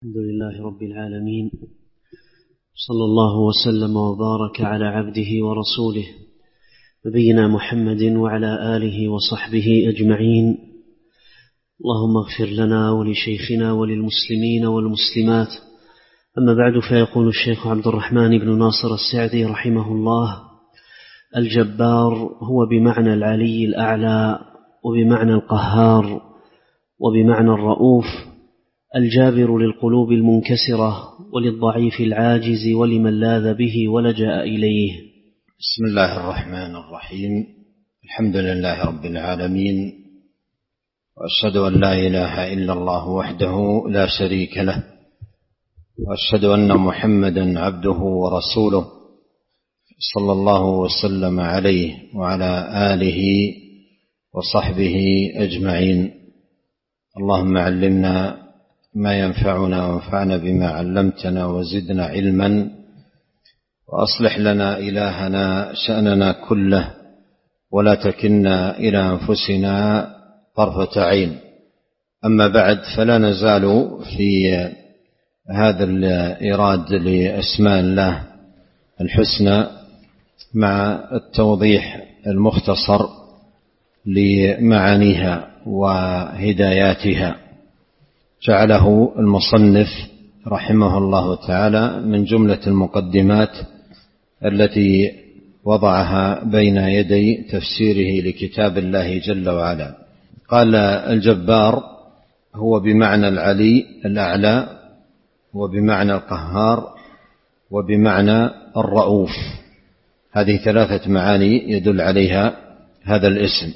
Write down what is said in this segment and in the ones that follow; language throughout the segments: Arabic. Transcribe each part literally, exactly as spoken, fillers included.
الحمد لله رب العالمين، صلى الله وسلم وبارك على عبده ورسوله نبينا محمد وعلى آله وصحبه أجمعين. اللهم اغفر لنا ولشيخنا وللمسلمين والمسلمات. أما بعد، فيقول الشيخ عبد الرحمن بن ناصر السعدي رحمه الله: الجبار هو بمعنى العلي الأعلى، وبمعنى القهار، وبمعنى الرؤوف، الجابر للقلوب المنكسرة وللضعيف العاجز ولمن لاذ به ولجأ إليه. بسم الله الرحمن الرحيم. الحمد لله رب العالمين، وأشهد أن لا إله إلا الله وحده لا شريك له، وأشهد أن محمدا عبده ورسوله صلى الله وسلم عليه وعلى آله وصحبه أجمعين. اللهم علمنا ما ينفعنا وانفعنا بما علمتنا وزدنا علما، وأصلح لنا إلهنا شأننا كله، ولا تكلنا إلى أنفسنا طرفة عين. أما بعد، فلا نزال في هذا الإيراد لأسماء الله الحسنى مع التوضيح المختصر لمعانيها وهداياتها. جعله المصنف رحمه الله تعالى من جملة المقدمات التي وضعها بين يدي تفسيره لكتاب الله جل وعلا. قال: الجبار هو بمعنى العلي الأعلى، وبمعنى القهار، وبمعنى الرؤوف. هذه ثلاثة معاني يدل عليها هذا الاسم.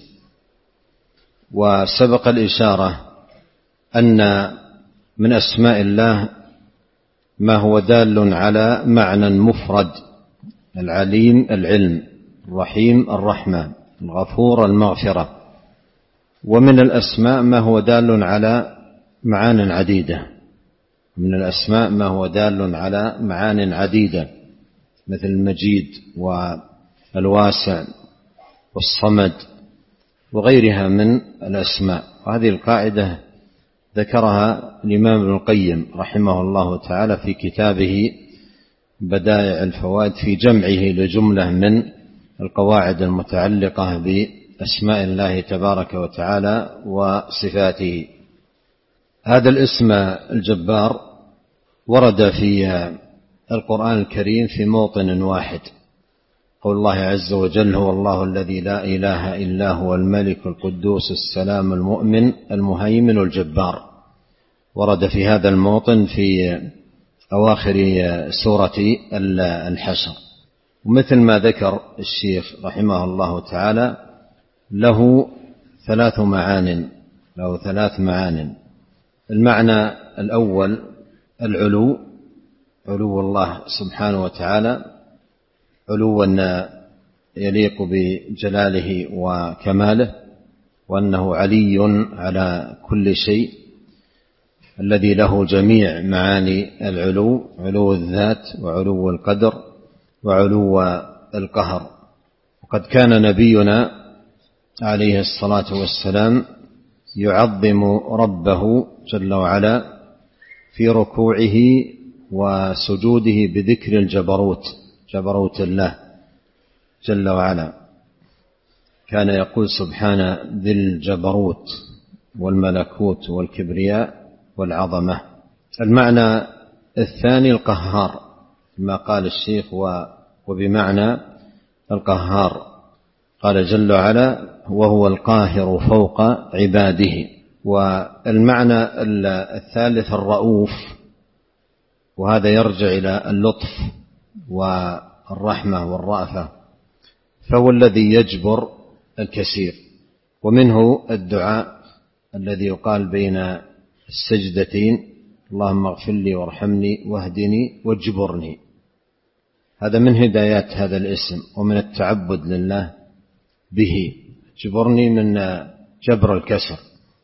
وسبق الإشارة أن من أسماء الله ما هو دال على معنى مفرد: العليم العلم، الرحيم الرحمة، الغفور المغفرة. ومن الأسماء ما هو دال على معان عديدة، من الأسماء ما هو دال على معان عديدة، مثل المجيد والواسع والصمد وغيرها من الأسماء. وهذه القاعدة ذكرها الإمام ابن القيم رحمه الله تعالى في كتابه بدائع الفوائد في جمعه لجملة من القواعد المتعلقة بأسماء الله تبارك وتعالى وصفاته. هذا الاسم الجبار ورد في القرآن الكريم في موطن واحد، قول الله عز وجل: هو الله الذي لا إله إلا هو الملك القدوس السلام المؤمن المهيمن الجبار. ورد في هذا الموطن في أواخر سورة الحشر. ومثل ما ذكر الشيخ رحمه الله تعالى، له ثلاث معان له ثلاث معان. المعنى الأول العلو، علو الله سبحانه وتعالى، علوا يليق بجلاله وكماله، وأنه علي على كل شيء، الذي له جميع معاني العلو: علو الذات، وعلو القدر، وعلو القهر. وقد كان نبينا عليه الصلاة والسلام يعظم ربه جل وعلا في ركوعه وسجوده بذكر الجبروت، جبروت الله جل وعلا. كان يقول: سبحان ذي الجبروت والملكوت والكبرياء والعظمة. المعنى الثاني القهار، ما قال الشيخ: وبمعنى القهار، قال جل وعلا: وهو القاهر فوق عباده. والمعنى الثالث الرؤوف، وهذا يرجع إلى اللطف والرحمة والرأفة، فهو الذي يجبر الكثير. ومنه الدعاء الذي يقال بين السجدتين: اللهم اغفر لي وارحمني واهدني واجبرني. هذا من هدايات هذا الاسم ومن التعبد لله به. جبرني من جبر الكسر،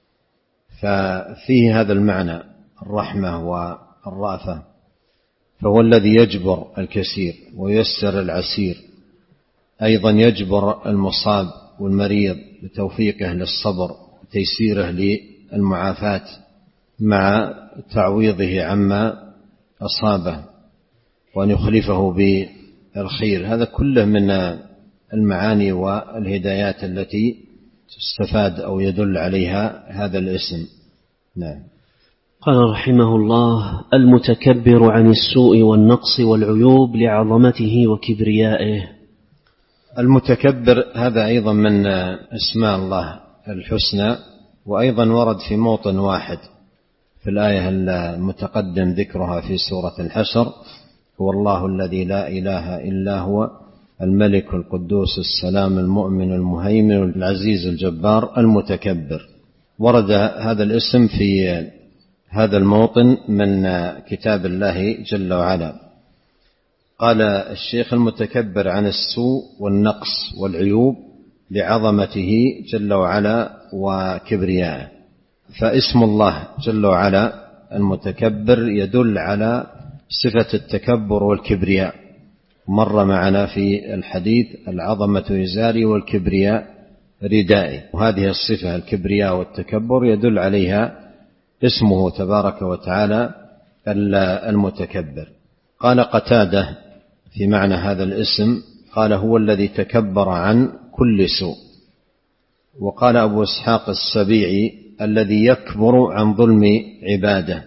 ففيه هذا المعنى الرحمة والرأفة. فهو الذي يجبر الكثير ويسر العسير، أيضا يجبر المصاب والمريض بتوفيقه للصبر وتيسيره للمعافاة مع تعويضه عما أصابه وأن يخلفه بالخير. هذا كله من المعاني والهدايات التي تستفاد أو يدل عليها هذا الاسم. نعم. قال رحمه الله: المتكبر عن السوء والنقص والعيوب لعظمته وكبريائه. المتكبر هذا أيضا من اسماء الله الحسنى، وأيضا ورد في موطن واحد في الآية المتقدم ذكرها في سورة الحشر: هو الله الذي لا إله إلا هو الملك القدوس السلام المؤمن المهيمن العزيز الجبار المتكبر. ورد هذا الاسم في هذا الموطن من كتاب الله جل وعلا. قال الشيخ: المتكبر عن السوء والنقص والعيوب لعظمته جل وعلا وكبريائه. فاسم الله جل وعلا المتكبر يدل على صفة التكبر والكبرياء. مر معنا في الحديث: العظمة إزاري والكبرياء ردائي. وهذه الصفة الكبرياء والتكبر يدل عليها اسمه تبارك وتعالى المتكبر. قال قتادة في معنى هذا الاسم، قال: هو الذي تكبر عن كل سوء. وقال أبو إسحاق السبيعي: الذي يكبر عن ظلم عباده.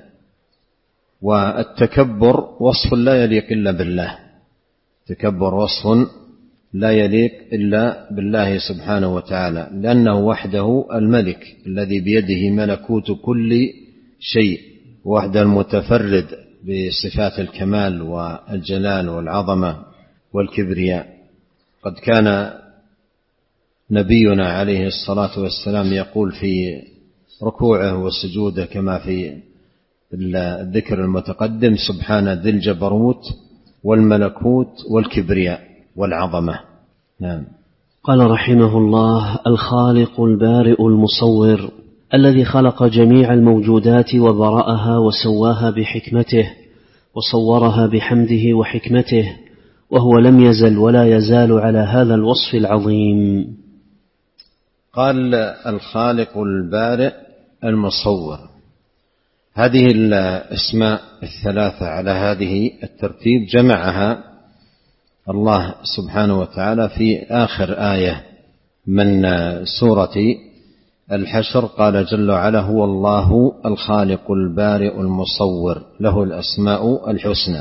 والتكبر وصف لا يليق إلا بالله، تكبر وصف لا يليق إلا بالله سبحانه وتعالى، لأنه وحده الملك الذي بيده ملكوت كل شيء، وحده المتفرد بصفات الكمال والجلال والعظمة والكبرياء. قد كان نبينا عليه الصلاة والسلام يقول في ركوعه وسجوده كما في الذكر المتقدم: سبحان ذي الجبروت والملكوت والكبرياء والعظمة. نعم. قال رحمه الله: الخالق البارئ المصور الذي خلق جميع الموجودات وبرأها وسواها بحكمته وصورها بحمده وحكمته، وهو لم يزل ولا يزال على هذا الوصف العظيم. قال: الخالق البارئ المصور. هذه الأسماء الثلاثة على هذه الترتيب جمعها الله سبحانه وتعالى في آخر آية من سورة الحشر. قال جل وعلا: هو الله الخالق البارئ المصور له الأسماء الحسنى.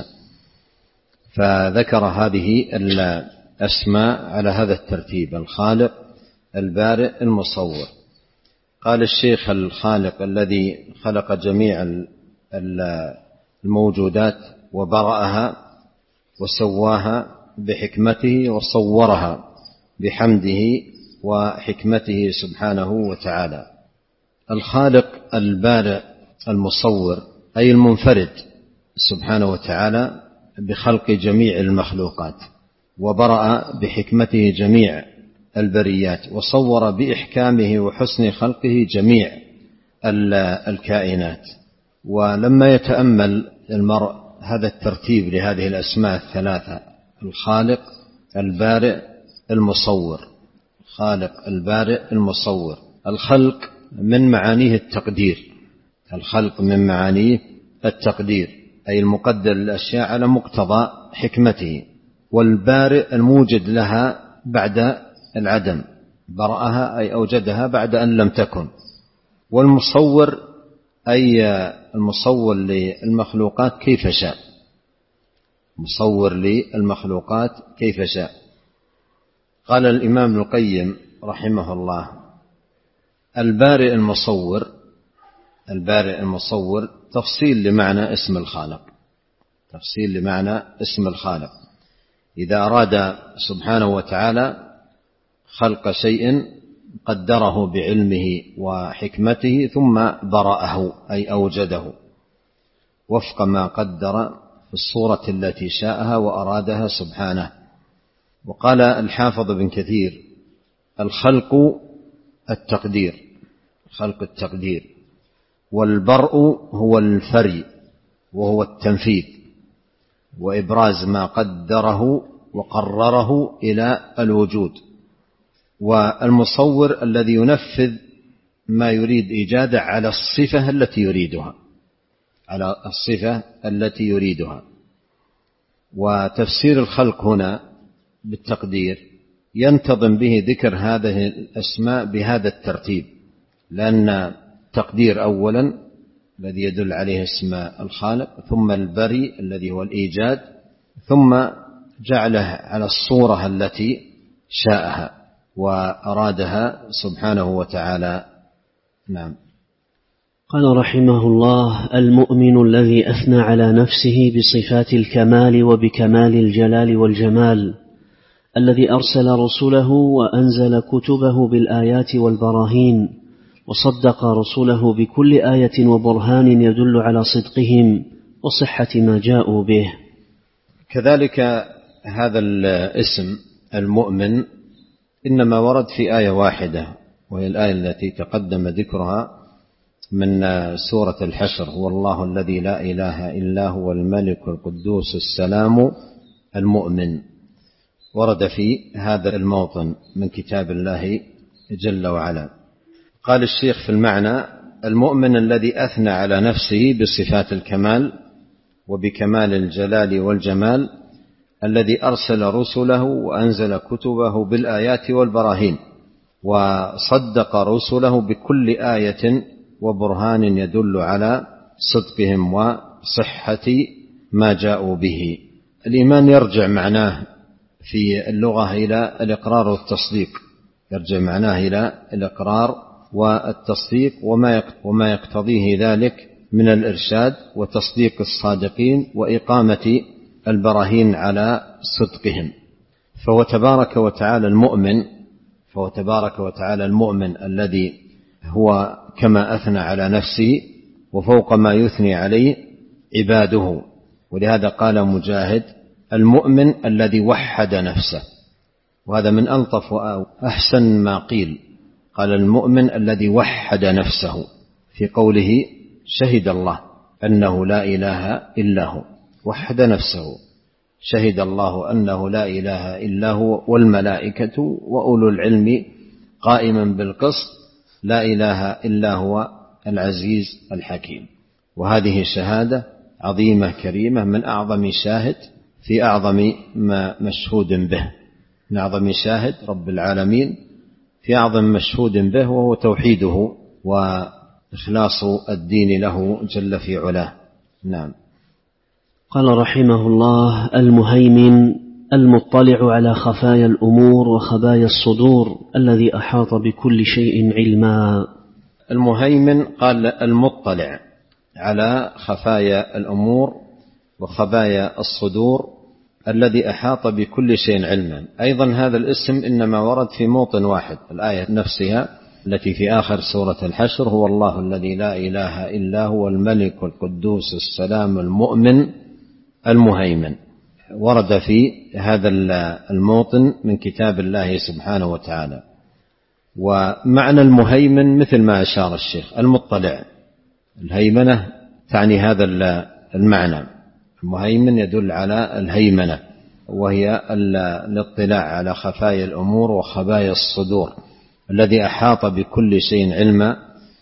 فذكر هذه الأسماء على هذا الترتيب: الخالق البارئ المصور. قال الشيخ: الخالق الذي خلق جميع الموجودات وبرأها وسواها بحكمته وصورها بحمده وحكمته سبحانه وتعالى. الخالق البارئ المصور أي المنفرد سبحانه وتعالى بخلق جميع المخلوقات، وبرأ بحكمته جميع البريات، وصور بإحكامه وحسن خلقه جميع الكائنات. ولما يتأمل المرء هذا الترتيب لهذه الأسماء الثلاثة: الخالق البارئ المصور، خالق البارئ المصور. الخلق من معانيه التقدير، الخلق من معانيه التقدير أي المقدر للأشياء على مقتضى حكمته. والبارئ الموجد لها بعد العدم، برأها أي أوجدها بعد أن لم تكن. والمصور أي المصور للمخلوقات كيف شاء، مصور للمخلوقات كيف شاء. قال الإمام ابن القيم رحمه الله: البارئ المصور، البارئ المصور تفصيل لمعنى اسم الخالق، تفصيل لمعنى اسم الخالق. إذا أراد سبحانه وتعالى خلق شيء قدره بعلمه وحكمته ثم برأه أي أوجده وفق ما قدر في الصورة التي شاءها وأرادها سبحانه. وقال الحافظ بن كثير: الخلق التقدير، خلق التقدير. والبرء هو الفري وهو التنفيذ وإبراز ما قدره وقرره إلى الوجود. والمصور الذي ينفذ ما يريد إيجاده على الصفة التي يريدها، على الصفة التي يريدها. وتفسير الخلق هنا بالتقدير ينتظم به ذكر هذه الأسماء بهذا الترتيب، لأن التقدير أولا الذي يدل عليه اسم الخالق، ثم البري الذي هو الإيجاد، ثم جعله على الصورة التي شاءها وأرادها سبحانه وتعالى. نعم. قال رحمه الله: المؤمن الذي أثنى على نفسه بصفات الكمال وبكمال الجلال والجمال، الذي أرسل رسله وأنزل كتبه بالآيات والبراهين، وصدق رسله بكل آية وبرهان يدل على صدقهم وصحة ما جاءوا به. كذلك هذا الاسم المؤمن إنما ورد في آية واحدة، وهي الآية التي تقدم ذكرها من سورة الحشر: هو الله الذي لا إله إلا هو الملك القدوس السلام المؤمن. ورد في هذا الموطن من كتاب الله جل وعلا. قال الشيخ في المعنى: المؤمن الذي أثنى على نفسه بصفات الكمال وبكمال الجلال والجمال، الذي أرسل رسله وأنزل كتبه بالآيات والبراهين، وصدق رسله بكل آية وبرهان يدل على صدقهم وصحة ما جاءوا به. الإيمان يرجع معناه في اللغة إلى الإقرار والتصديق، يرجع معناه إلى الإقرار والتصديق وما يقتضيه ذلك من الإرشاد وتصديق الصادقين وإقامة البراهين على صدقهم. فهو تبارك وتعالى المؤمن فهو تبارك وتعالى المؤمن الذي هو كما أثنى على نفسه وفوق ما يثني عليه عباده. ولهذا قال مجاهد: المؤمن الذي وحد نفسه. وهذا من ألطف وأحسن ما قيل. قال: المؤمن الذي وحد نفسه، في قوله: شهد الله أنه لا إله إلا هو. وحد نفسه، شهد الله أنه لا إله إلا هو والملائكة وأولو العلم قائما بالقسط، لا إله إلا هو العزيز الحكيم. وهذه شهادة عظيمة كريمة من أعظم شاهد في أعظم ما مشهود به، من أعظم شاهد رب العالمين في أعظم مشهود به، وهو توحيده وإخلاص الدين له جل في علاه. نعم. قال رحمه الله: المهيمن المطلع على خفايا الأمور وخبايا الصدور، الذي أحاط بكل شيء علما. المهيمن قال المطلع على خفايا الأمور وخبايا الصدور، الذي أحاط بكل شيء علما. أيضا هذا الاسم إنما ورد في موطن واحد، الآية نفسها التي في آخر سورة الحشر: هو الله الذي لا إله إلا هو الملك القدوس السلام المؤمن المهيمن. ورد في هذا الموطن من كتاب الله سبحانه وتعالى. ومعنى المهيمن مثل ما أشار الشيخ: المطلع. الهيمنة تعني هذا المعنى. المهيمن يدل على الهيمنة، وهي الاطلاع على خفايا الأمور وخبايا الصدور، الذي أحاط بكل شيء علما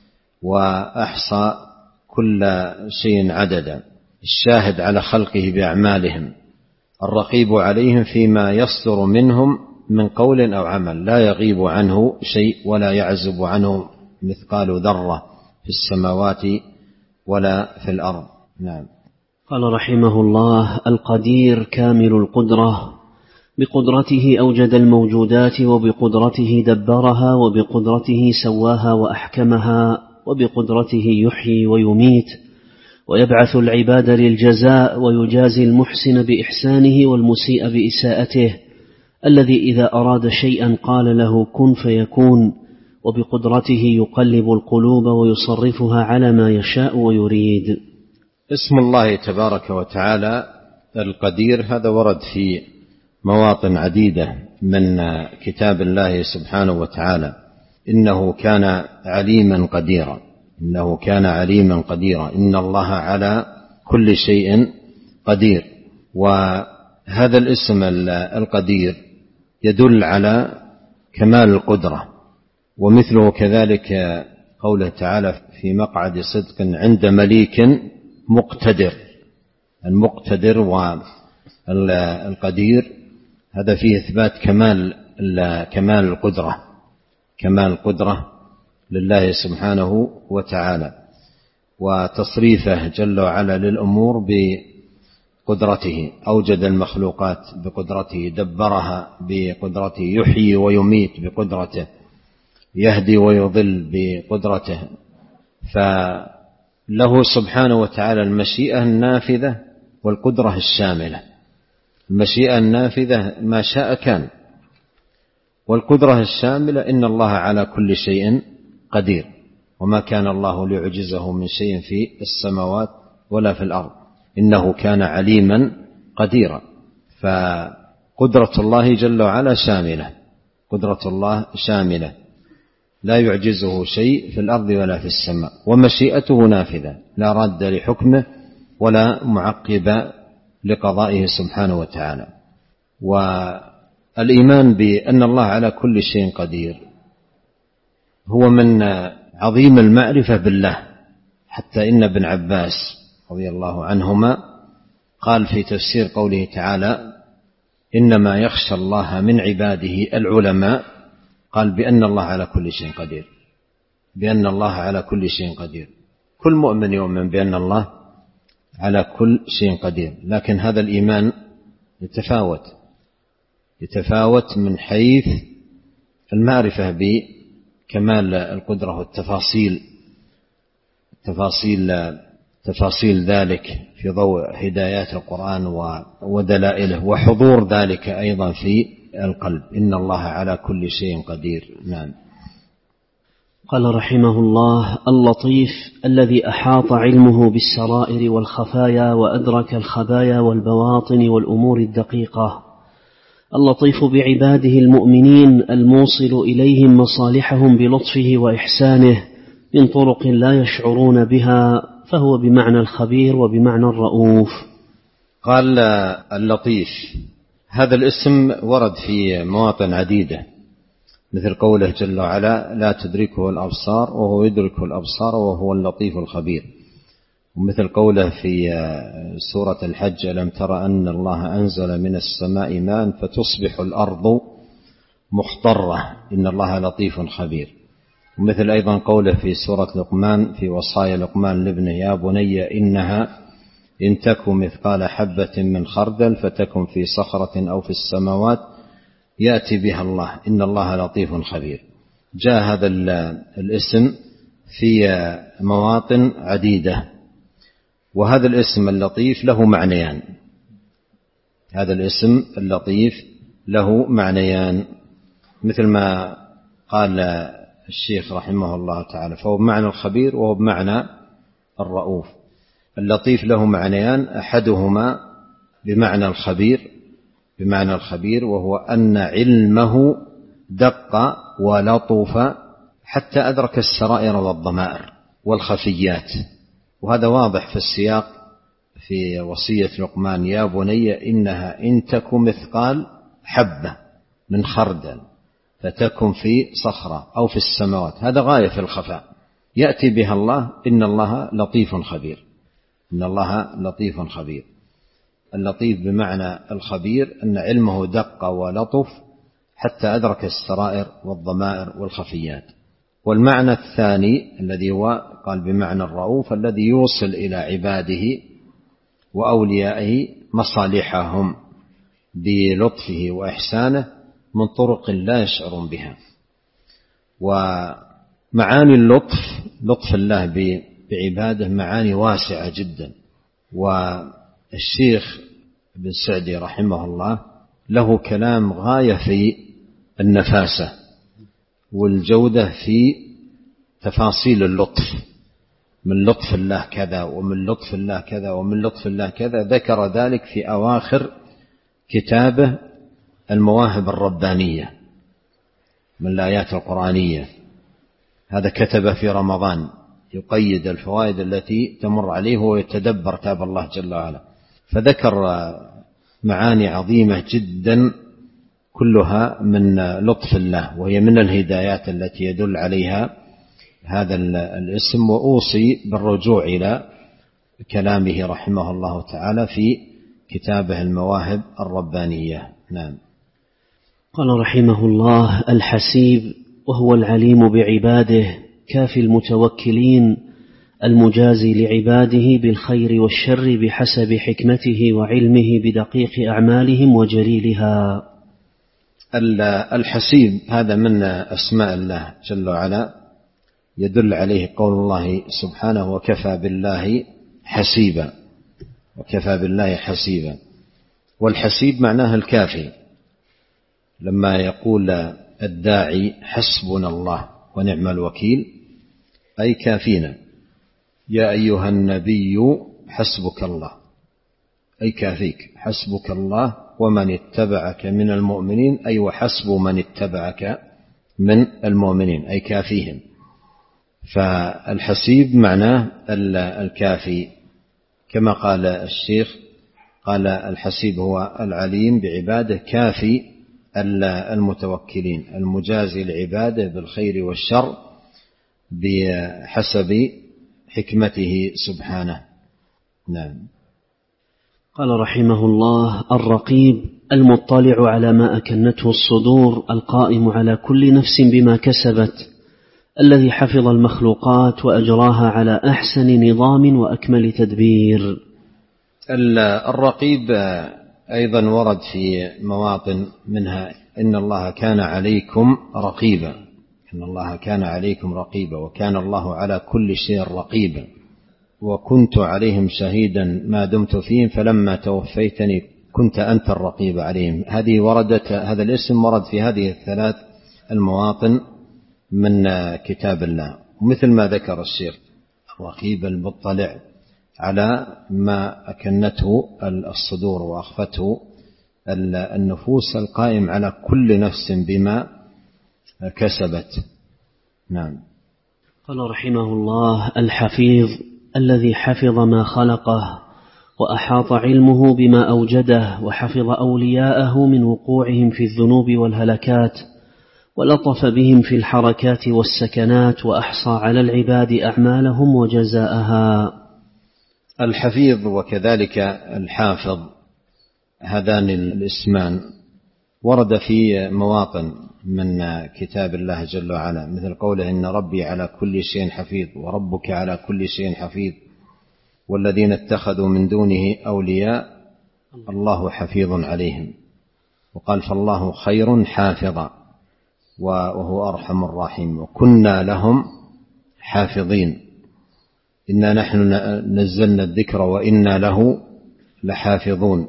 وأحصى كل شيء عددا، الشاهد على خلقه بأعمالهم، الرقيب عليهم فيما يصدر منهم من قول أو عمل، لا يغيب عنه شيء ولا يعزب عنه مثقال ذرة في السماوات ولا في الأرض. نعم. قال رحمه الله: القدير كامل القدرة، بقدرته أوجد الموجودات، وبقدرته دبرها، وبقدرته سواها وأحكمها، وبقدرته يحيي ويميت، ويبعث العباد للجزاء، ويجازي المحسن بإحسانه والمسيء بإساءته، الذي إذا أراد شيئا قال له كن فيكون، وبقدرته يقلب القلوب ويصرفها على ما يشاء ويريد. اسم الله تبارك وتعالى القدير هذا ورد في مواطن عديدة من كتاب الله سبحانه وتعالى: إنه كان عليما قديرا، إنه كان عليما قديرا، إن الله على كل شيء قدير. وهذا الاسم القدير يدل على كمال القدرة. ومثله كذلك قوله تعالى: في مقعد صدق عند مليك مقتدر. المقتدر والقدير هذا فيه إثبات كمال كمال القدرة كمال القدرة لله سبحانه وتعالى، وتصريفه جل وعلا للأمور بقدرته. أوجد المخلوقات بقدرته، دبرها بقدرته، يحيي ويميت بقدرته، يهدي ويضل بقدرته. فله سبحانه وتعالى المشيئة النافذة والقدرة الشاملة. المشيئة النافذة ما شاء كان، والقدرة الشاملة إن الله على كل شيء قدير، وما كان الله ليعجزه من شيء في السماوات ولا في الأرض، إنه كان عليما قديرا. فقدرة الله جل وعلا شاملة، قدرة الله شاملة لا يعجزه شيء في الأرض ولا في السماء، ومشيئته نافذة لا راد لحكمه ولا معقب لقضائه سبحانه وتعالى. والإيمان بأن الله على كل شيء قدير هو من عظيم المعرفة بالله، حتى إن ابن عباس رضي الله عنهما قال في تفسير قوله تعالى إنما يخشى الله من عباده العلماء، قال بأن الله على كل شيء قدير، بأن الله على كل شيء قدير. كل مؤمن يؤمن بأن الله على كل شيء قدير، لكن هذا الإيمان يتفاوت يتفاوت من حيث المعرفة بكمال القدرة والتفاصيل تفاصيل تفاصيل ذلك في ضوء هدايات القرآن ودلائله، وحضور ذلك أيضا في القلب. إن الله على كل شيء قدير. نعم. قال رحمه الله: اللطيف الذي أحاط علمه بالسرائر والخفايا وأدرك الخبايا والبواطن والأمور الدقيقة. اللطيف بعباده المؤمنين الموصل إليهم مصالحهم بلطفه وإحسانه من طرق لا يشعرون بها، فهو بمعنى الخبير وبمعنى الرؤوف. قال اللطيف هذا الاسم ورد في مواطن عديدة، مثل قوله جل وعلا لا تدركه الأبصار وهو يدرك الأبصار وهو اللطيف الخبير، ومثل قوله في سورة الحج ألم تر أن الله أنزل من السماء ماء فتصبح الأرض مخضرة إن الله لطيف خبير. ومثل أيضا قوله في سورة لقمان في وصايا لقمان لابنه يا بني إنها إن تك مثقال حبة من خردل فتكن في صخرة أو في السماوات يأتي بها الله إن الله لطيف خبير. جاء هذا الاسم في مواطن عديدة، وهذا الاسم اللطيف له معنيان هذا الاسم اللطيف له معنيان مثل ما قال الشيخ رحمه الله تعالى، فهو بمعنى الخبير وهو بمعنى الرؤوف. اللطيف له معنيان، أحدهما بمعنى الخبير بمعنى الخبير وهو أن علمه دق ولطف حتى أدرك السرائر والضمائر والخفيات، وهذا واضح في السياق في وصية لقمان يا بني إنها إن تك مثقال حبة من خردل فتكن في صخرة أو في السماوات، هذا غاية في الخفاء يأتي بها الله إن الله لطيف خبير إن الله لطيف خبير. اللطيف بمعنى الخبير أن علمه دق ولطف حتى أدرك السرائر والضمائر والخفيات. والمعنى الثاني الذي هو قال بمعنى الرؤوف الذي يوصل إلى عباده وأوليائه مصالحهم بلطفه وإحسانه من طرق لا يشعرون بها. ومعاني اللطف لطف الله بعباده معاني واسعة جدا، والشيخ ابن سعدي رحمه الله له كلام غاية في النفاسة والجودة في تفاصيل اللطف، من لطف الله كذا ومن لطف الله كذا ومن لطف الله كذا، ذكر ذلك في أواخر كتابه المواهب الربانية من الآيات القرآنية، هذا كتب في رمضان يقيد الفوائد التي تمر عليه ويتدبر كتاب الله جل وعلا، فذكر معاني عظيمة جدا كلها من لطف الله، وهي من الهدايات التي يدل عليها هذا الاسم. وأوصي بالرجوع إلى كلامه رحمه الله تعالى في كتابه المواهب الربانية. نعم. قال رحمه الله: الحسيب وهو العليم بعباده كافي المتوكلين المجازي لعباده بالخير والشر بحسب حكمته وعلمه بدقيق أعمالهم وجليلها. الحسيب هذا من أسماء الله جل وعلا، يدل عليه قول الله سبحانه: وكفى بالله حسيبا. وكفى بالله حسيبا. والحسيب معناه الكافي. لما يقول الداعي حسبنا الله ونعم الوكيل أي كافينا. يا أيها النبي حسبك الله أي كافيك، حسبك الله ومن اتبعك من المؤمنين أي وحسب من اتبعك من المؤمنين أي كافيهم. فالحسيب معناه الكافي، كما قال الشيخ، قال الحسيب هو العليم بعباده كافي المتوكلين المجازي لعباده بالخير والشر بحسب حكمته سبحانه. نعم. قال رحمه الله: الرقيب المطلع على ما أكنته الصدور القائم على كل نفس بما كسبت الذي حفظ المخلوقات وأجراها على أحسن نظام وأكمل تدبير. الرقيب أيضا ورد في مواطن منها: إن الله كان عليكم رقيبا. إن الله كان عليكم رقيبا وكان الله على كل شيء رقيبا وكنت عليهم شهيدا ما دمت فيهم فلما توفيتني كنت أنت الرقيب عليهم. هذه وردت هذا الاسم ورد في هذه الثلاث المواطن من كتاب الله. ومثل ما ذكر الشيخ: الرقيب المطلع على ما أكنته الصدور وأخفته النفوس القائم على كل نفس بما كسبت. نعم. قال رحمه الله: الحفيظ الذي حفظ ما خلقه وأحاط علمه بما أوجده وحفظ أولياءه من وقوعهم في الذنوب والهلكات ولطف بهم في الحركات والسكنات وأحصى على العباد أعمالهم وجزاءها. الحفيظ وكذلك الحافظ هذان الاسمان ورد في مواطن من كتاب الله جل وعلا، مثل قوله: إن ربي على كل شيء حفيظ وربك على كل شيء حفيظ والذين اتخذوا من دونه أولياء الله حفيظ عليهم. وقال: فالله خير حافظا وهو أرحم الراحمين وكنا لهم حافظين إنا نحن نزلنا الذكر وإنا له لحافظون.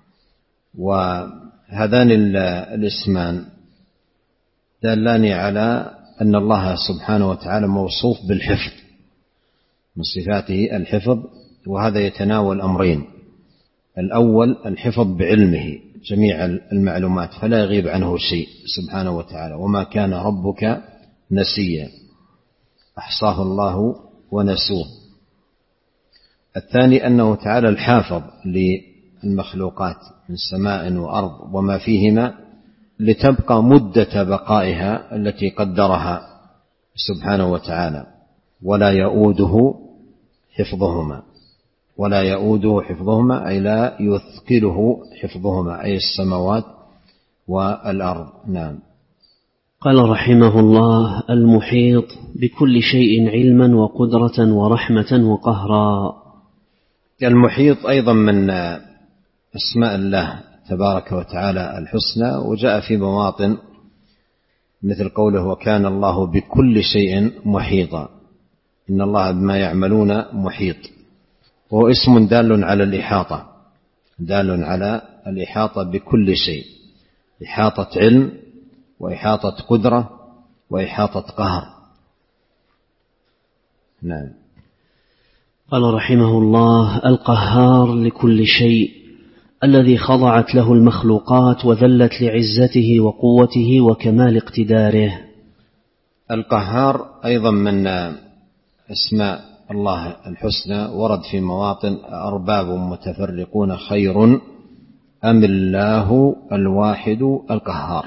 وهذان الاسمان دلان على أن الله سبحانه وتعالى موصوف بالحفظ، من صفاته الحفظ، وهذا يتناول أمرين: الأول الحفظ بعلمه جميع المعلومات فلا يغيب عنه شيء سبحانه وتعالى، وما كان ربك نسيا أحصاه الله ونسوه. الثاني أنه تعالى الحافظ للمخلوقات من سماء وأرض وما فيهما لتبقى مدة بقائها التي قدرها سبحانه وتعالى، ولا يؤوده حفظهما. ولا يؤوده حفظهما أي لا يثقله حفظهما، أي السماوات والأرض. نعم. قال رحمه الله: المحيط بكل شيء علما وقدرة ورحمة وقهرا. المحيط أيضا من أسماء الله تبارك وتعالى الحسنى، وجاء في مواطن مثل قوله: وكان الله بكل شيء محيطا. إن الله بما يعملون محيط، وهو اسم دال على الإحاطة، دال على الإحاطة بكل شيء، إحاطة علم وإحاطة قدرة وإحاطة قهر. نعم. قال رحمه الله: القهار لكل شيء الذي خضعت له المخلوقات وذلت لعزته وقوته وكمال اقتداره. القهار أيضا من أسماء الله الحسنى، ورد في مواطن: أرباب متفرقون خير أم الله الواحد القهار.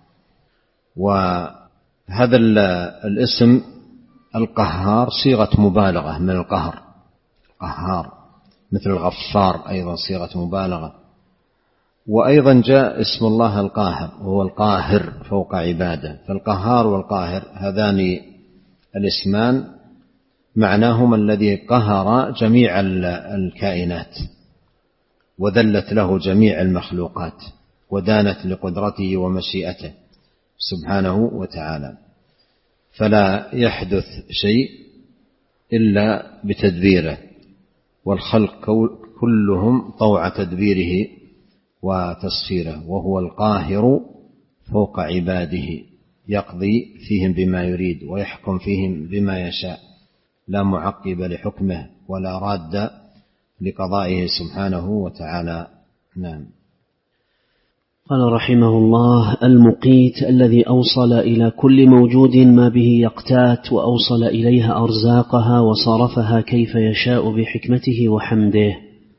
وهذا الاسم القهار صيغة مبالغة من القهر، قهار مثل الغفار أيضا صيغة مبالغة. وأيضا جاء اسم الله القاهر، وهو القاهر فوق عباده. فالقهار والقاهر هذان الاسمان معناهما الذي قهر جميع الكائنات وذلت له جميع المخلوقات ودانت لقدرته ومشيئته سبحانه وتعالى. فلا يحدث شيء إلا بتدبيره، والخلق كلهم طوع تدبيره وتصفيره. وهو القاهر فوق عباده، يقضي فيهم بما يريد ويحكم فيهم بما يشاء، لا معقب لحكمه ولا راد لقضائه سبحانه وتعالى. نعم. قال رحمه الله: المقيت الذي أوصل إلى كل موجود ما به يقتات، وأوصل إليها أرزاقها وصرفها كيف يشاء بحكمته وحمده.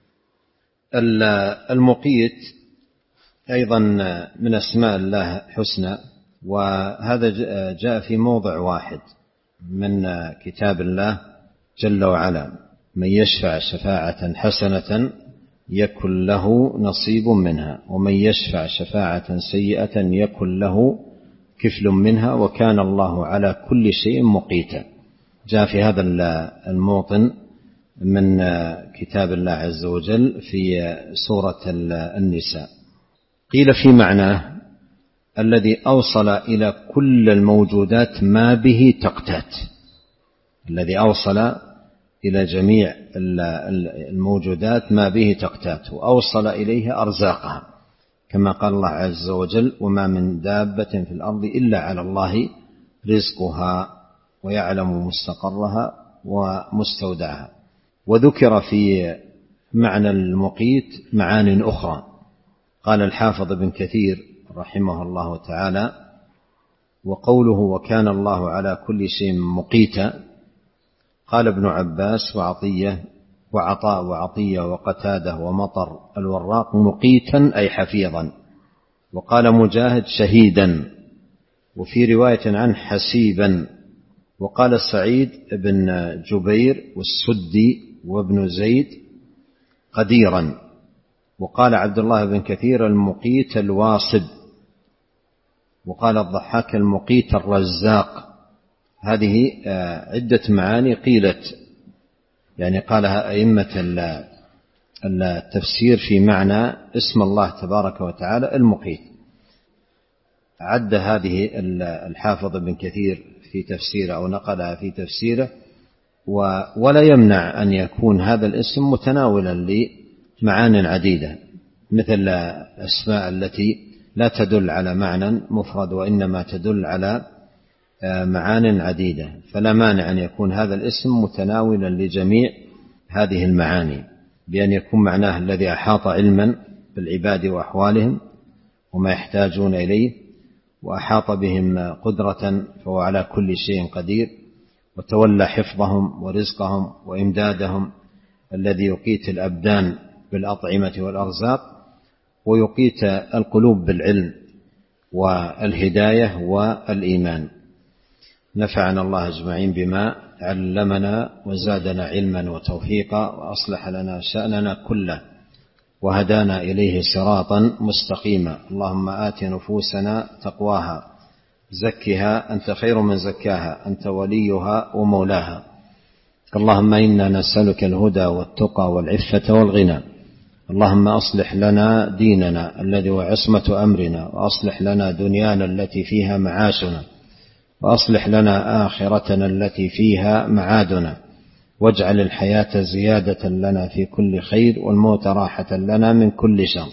المقيت أيضا من أسماء الله حسنى، وهذا جاء في موضع واحد من كتاب الله جل وعلا: من يشفع شفاعة حسنة يكن له نصيب منها، ومن يشفع شفاعة سيئة يكن له كفل منها، وكان الله على كل شيء مقيتا. جاء في هذا الموطن من كتاب الله عز وجل في سورة النساء. قيل في معناه: الذي أوصل إلى كل الموجودات ما به تقتات، الذي أوصل إلى جميع الموجودات ما به تقتات، وأوصل إليها أرزاقها، كما قال الله عز وجل: وما من دابة في الأرض إلا على الله رزقها ويعلم مستقرها ومستودعها. وذكر في معنى المقيت معان أخرى. قال الحافظ ابن كثير رحمه الله تعالى: وقوله وكان الله على كل شيء مقيتا، قال ابن عباس وعطية وعطاء وعطية وقتادة ومطر الوراق: مقيتا أي حفيظا. وقال مجاهد: شهيدا. وفي رواية عن حسيبا. وقال سعيد بن جبير والسدي وابن زيد: قديرا. وقال عبد الله بن كثير: المقيت الواصب. وقال الضحاك: المقيت الرزاق. هذه عدة معاني قيلت، يعني قالها أئمة التفسير في معنى اسم الله تبارك وتعالى المقيت. عد هذه الحافظ ابن كثير في تفسيره أو نقلها في تفسيره، ولا يمنع أن يكون هذا الاسم متناولا لمعان عديدة، مثل الأسماء التي لا تدل على معنى مفرد وإنما تدل على معان عديدة، فلا مانع أن يكون هذا الاسم متناولا لجميع هذه المعاني، بأن يكون معناه الذي أحاط علما بالعباد وأحوالهم وما يحتاجون إليه، وأحاط بهم قدرة فهو على كل شيء قدير، وتولى حفظهم ورزقهم وإمدادهم، الذي يقيت الأبدان بالأطعمة والأرزاق، ويقيت القلوب بالعلم والهداية والإيمان. نفعنا الله أجمعين بما علمنا وزادنا علما وتوفيقا، وأصلح لنا شأننا كله، وهدانا إليه صراطا مستقيما. اللهم آت نفوسنا تقواها، زكها أنت خير من زكاها، أنت وليها ومولاها. اللهم إنا نسألك الهدى والتقى والعفة والغنى. اللهم أصلح لنا ديننا الذي هو عصمة أمرنا، وأصلح لنا دنيانا التي فيها معاشنا، وأصلح لنا آخرتنا التي فيها معادنا، واجعل الحياة زيادة لنا في كل خير، والموت راحة لنا من كل شر.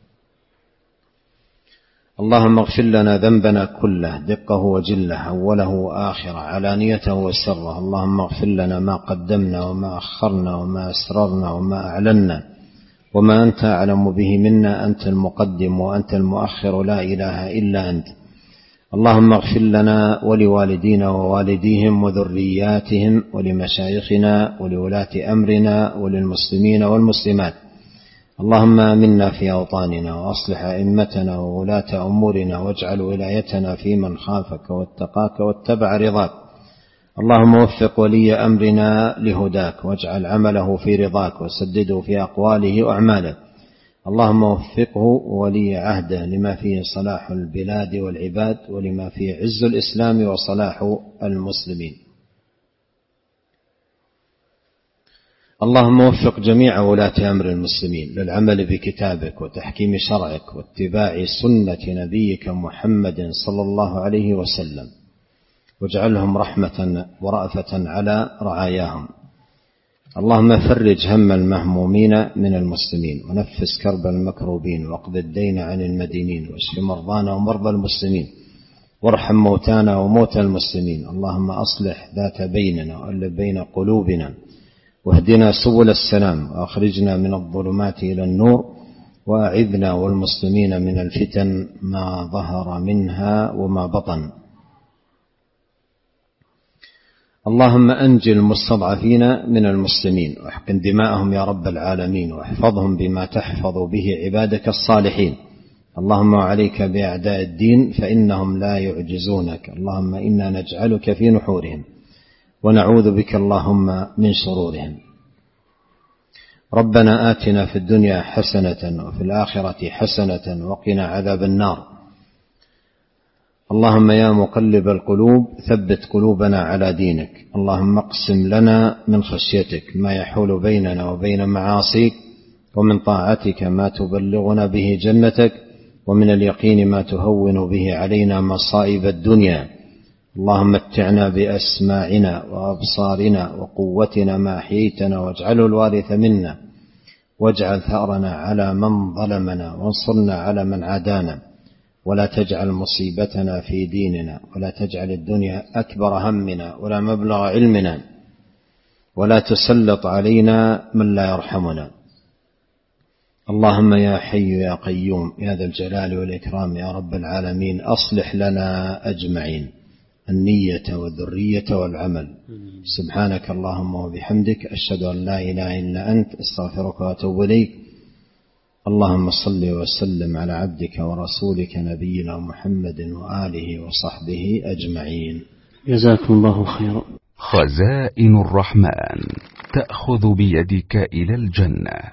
اللهم اغفر لنا ذنبنا كله، دقه وجله، أوله وآخره، علانيته وسره. اللهم اغفر لنا ما قدمنا وما أخرنا وما أسررنا وما أعلنا، وما أنت أعلم به منا، أنت المقدم وأنت المؤخر، لا إله إلا أنت. اللهم اغفر لنا ولوالدينا ووالديهم وذرياتهم ولمشايخنا ولولاة أمرنا وللمسلمين والمسلمات. اللهم آمنا في أوطاننا، وأصلح أئمتنا وولاة أمورنا، واجعل ولايتنا في من خافك واتقاك واتبع رضاك. اللهم وفق ولي أمرنا لهداك، واجعل عمله في رضاك، وسدده في أقواله وأعماله. اللهم وفقه ولي عهده لما فيه صلاح البلاد والعباد، ولما فيه عز الإسلام وصلاح المسلمين. اللهم وفق جميع ولاة أمر المسلمين للعمل بكتابك وتحكيم شرعك واتباع سنة نبيك محمد صلى الله عليه وسلم، واجعلهم رحمة ورأفة على رعاياهم. اللهم فرج هم المهمومين من المسلمين، ونفس كرب المكروبين، واقض الدين عن المدينين، واشف مرضانا ومرضى المسلمين، وارحم موتانا وموتى المسلمين. اللهم أصلح ذات بيننا وألف بين قلوبنا، واهدنا سبل السلام، وأخرجنا من الظلمات إلى النور، وأعذنا والمسلمين من الفتن ما ظهر منها وما بطن. اللهم أنجي المستضعفين من المسلمين، واحقن دماءهم يا رب العالمين، واحفظهم بما تحفظ به عبادك الصالحين. اللهم عليك بأعداء الدين فإنهم لا يعجزونك. اللهم إنا نجعلك في نحورهم، ونعوذ بك اللهم من شرورهم. ربنا آتنا في الدنيا حسنة وفي الآخرة حسنة وقنا عذاب النار. اللهم يا مقلب القلوب ثبت قلوبنا على دينك. اللهم اقسم لنا من خشيتك ما يحول بيننا وبين معاصيك، ومن طاعتك ما تبلغنا به جنتك، ومن اليقين ما تهون به علينا مصائب الدنيا. اللهم متعنا بأسماعنا وأبصارنا وقوتنا ما أحييتنا، واجعله الوارث منا، واجعل ثأرنا على من ظلمنا، وانصرنا على من عادانا، ولا تجعل مصيبتنا في ديننا، ولا تجعل الدنيا أكبر همنا ولا مبلغ علمنا، ولا تسلط علينا من لا يرحمنا. اللهم يا حي يا قيوم يا ذا الجلال والإكرام يا رب العالمين، أصلح لنا أجمعين النية والذرية والعمل. سبحانك اللهم وبحمدك، أشهد أن لا إله إلا أنت، أستغفرك وأتوب إليك. اللهم صل وسلم على عبدك ورسولك نبينا محمد وآله وصحبه أجمعين. جزاكم الله خيرا. خزائن الرحمن تأخذ بيدك إلى الجنة.